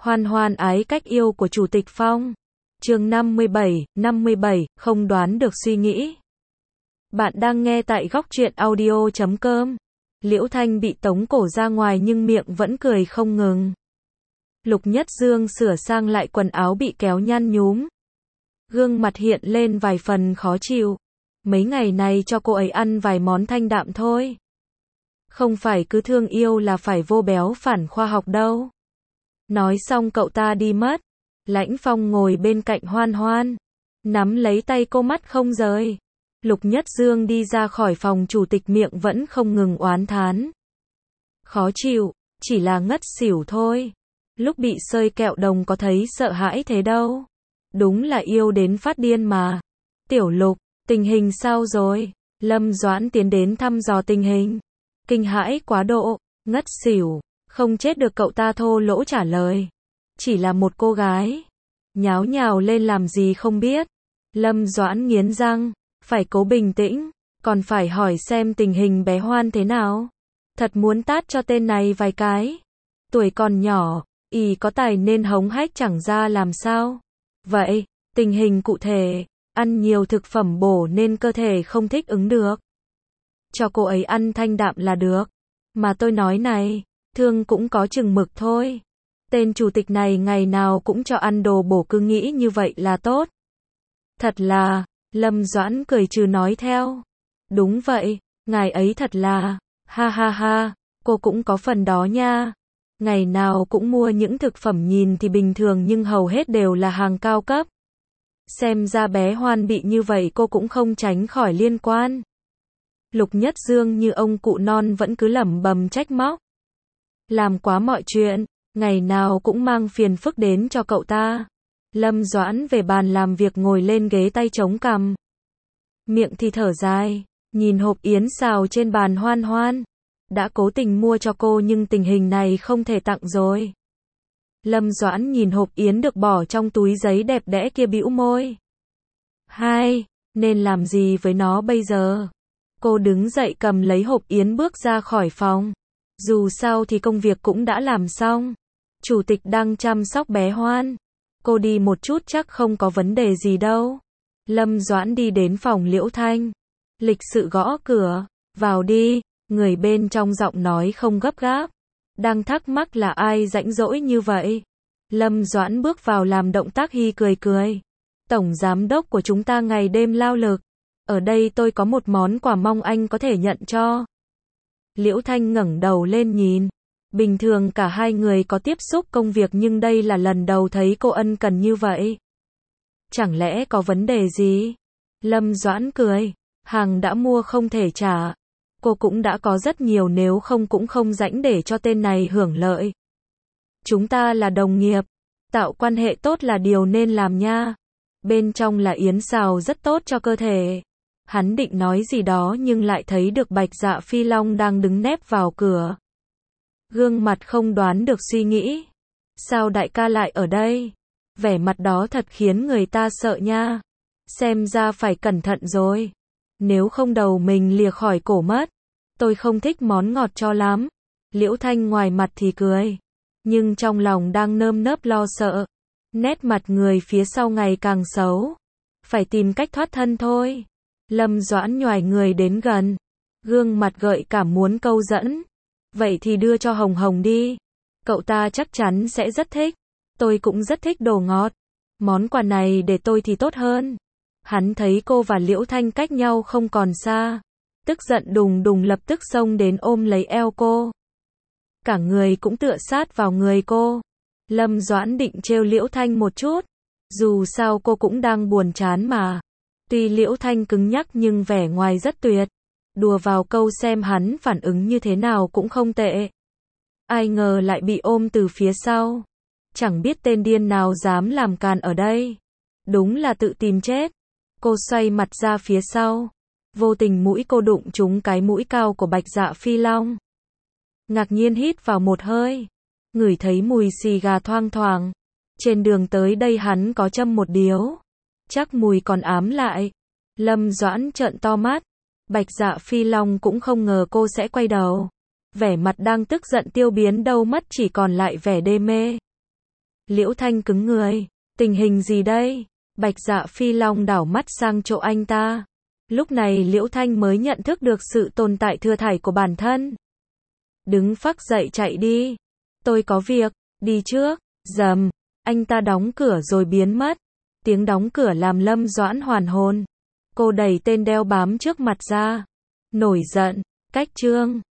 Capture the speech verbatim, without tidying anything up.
Hoan hoan ái cách yêu của Chủ tịch Phong. Chương năm mươi bảy, năm mươi bảy, không đoán được suy nghĩ. Bạn đang nghe tại góc truyện audio chấm com. Liễu Thanh bị tống cổ ra ngoài nhưng miệng vẫn cười không ngừng. Lục Nhất Dương sửa sang lại quần áo bị kéo nhăn nhúm. Gương mặt hiện lên vài phần khó chịu. Mấy ngày này cho cô ấy ăn vài món thanh đạm thôi. Không phải cứ thương yêu là phải vô béo phản khoa học đâu. Nói xong cậu ta đi mất. Lãnh Phong ngồi bên cạnh Hoan Hoan, nắm lấy tay cô mắt không rời. Lục Nhất Dương đi ra khỏi phòng chủ tịch miệng vẫn không ngừng oán thán. Khó chịu, chỉ là ngất xỉu thôi. Lúc bị sơi kẹo đồng có thấy sợ hãi thế đâu. Đúng là yêu đến phát điên mà. Tiểu Lục, tình hình sao rồi? Lâm Doãn tiến đến thăm dò tình hình. Kinh hãi quá độ, ngất xỉu, không chết được cậu ta thô lỗ trả lời. Chỉ là một cô gái. Nháo nhào lên làm gì không biết. Lâm Doãn nghiến răng, phải cố bình tĩnh, còn phải hỏi xem tình hình bé Hoan thế nào. Thật muốn tát cho tên này vài cái. Tuổi còn nhỏ, y có tài nên hống hách chẳng ra làm sao. Vậy, tình hình cụ thể, ăn nhiều thực phẩm bổ nên cơ thể không thích ứng được. Cho cô ấy ăn thanh đạm là được. Mà tôi nói này, thương cũng có chừng mực thôi. Tên chủ tịch này ngày nào cũng cho ăn đồ bổ cứ nghĩ như vậy là tốt. Thật là, Lâm Doãn cười trừ nói theo. Đúng vậy, ngài ấy thật là, ha ha ha, cô cũng có phần đó nha. Ngày nào cũng mua những thực phẩm nhìn thì bình thường nhưng hầu hết đều là hàng cao cấp. Xem ra bé Hoan bị như vậy cô cũng không tránh khỏi liên quan. Lục Nhất Dương như ông cụ non vẫn cứ lẩm bẩm trách móc. Làm quá mọi chuyện, ngày nào cũng mang phiền phức đến cho cậu ta. Lâm Doãn về bàn làm việc ngồi lên ghế tay chống cằm. Miệng thì thở dài, nhìn hộp yến xào trên bàn Hoan Hoan. Đã cố tình mua cho cô nhưng tình hình này không thể tặng rồi. Lâm Doãn nhìn hộp yến được bỏ trong túi giấy đẹp đẽ kia bĩu môi. Hai, nên làm gì với nó bây giờ? Cô đứng dậy cầm lấy hộp yến bước ra khỏi phòng. Dù sao thì công việc cũng đã làm xong. Chủ tịch đang chăm sóc bé Hoan. Cô đi một chút chắc không có vấn đề gì đâu. Lâm Doãn đi đến phòng Liễu Thanh. Lịch sự gõ cửa. Vào đi. Người bên trong giọng nói không gấp gáp. Đang thắc mắc là ai rãnh rỗi như vậy. Lâm Doãn bước vào làm động tác hi cười cười. Tổng giám đốc của chúng ta ngày đêm lao lực. Ở đây tôi có một món quà mong anh có thể nhận cho. Liễu Thanh ngẩng đầu lên nhìn. Bình thường cả hai người có tiếp xúc công việc nhưng đây là lần đầu thấy cô ân cần như vậy. Chẳng lẽ có vấn đề gì? Lâm Doãn cười. Hàng đã mua không thể trả. Cô cũng đã có rất nhiều nếu không cũng không rảnh để cho tên này hưởng lợi. Chúng ta là đồng nghiệp. Tạo quan hệ tốt là điều nên làm nha. Bên trong là yến xào rất tốt cho cơ thể. Hắn định nói gì đó nhưng lại thấy được Bạch Dạ Phi Long đang đứng nép vào cửa. Gương mặt không đoán được suy nghĩ. Sao đại ca lại ở đây? Vẻ mặt đó thật khiến người ta sợ nha. Xem ra phải cẩn thận rồi. Nếu không đầu mình lìa khỏi cổ mất. Tôi không thích món ngọt cho lắm. Liễu Thanh ngoài mặt thì cười. Nhưng trong lòng đang nơm nớp lo sợ. Nét mặt người phía sau ngày càng xấu. Phải tìm cách thoát thân thôi. Lâm Doãn nhoài người đến gần. Gương mặt gợi cảm muốn câu dẫn. Vậy thì đưa cho Hồng Hồng đi. Cậu ta chắc chắn sẽ rất thích. Tôi cũng rất thích đồ ngọt. Món quà này để tôi thì tốt hơn. Hắn thấy cô và Liễu Thanh cách nhau không còn xa. Tức giận đùng đùng lập tức xông đến ôm lấy eo cô. Cả người cũng tựa sát vào người cô. Lâm Doãn định trêu Liễu Thanh một chút. Dù sao cô cũng đang buồn chán mà. Tuy Liễu Thanh cứng nhắc nhưng vẻ ngoài rất tuyệt. Đùa vào câu xem hắn phản ứng như thế nào cũng không tệ. Ai ngờ lại bị ôm từ phía sau. Chẳng biết tên điên nào dám làm càn ở đây. Đúng là tự tìm chết. Cô xoay mặt ra phía sau. Vô tình mũi cô đụng trúng cái mũi cao của Bạch Dạ Phi Long. Ngạc nhiên hít vào một hơi. Ngửi thấy mùi xì gà thoang thoảng. Trên đường tới đây hắn có châm một điếu. Chắc mùi còn ám lại. Lâm Doãn trợn to mắt. Bạch Dạ Phi Long cũng không ngờ cô sẽ quay đầu. Vẻ mặt đang tức giận tiêu biến đâu mất chỉ còn lại vẻ đê mê. Liễu Thanh cứng người. Tình hình gì đây? Bạch Dạ Phi Long đảo mắt sang chỗ anh ta. Lúc này Liễu Thanh mới nhận thức được sự tồn tại thừa thải của bản thân. Đứng phắc dậy chạy đi. Tôi có việc, đi trước. Rầm, anh ta đóng cửa rồi biến mất. Tiếng đóng cửa làm Lâm Doãn hoàn hồn. Cô đẩy tên đeo bám trước mặt ra. Nổi giận, cách trương.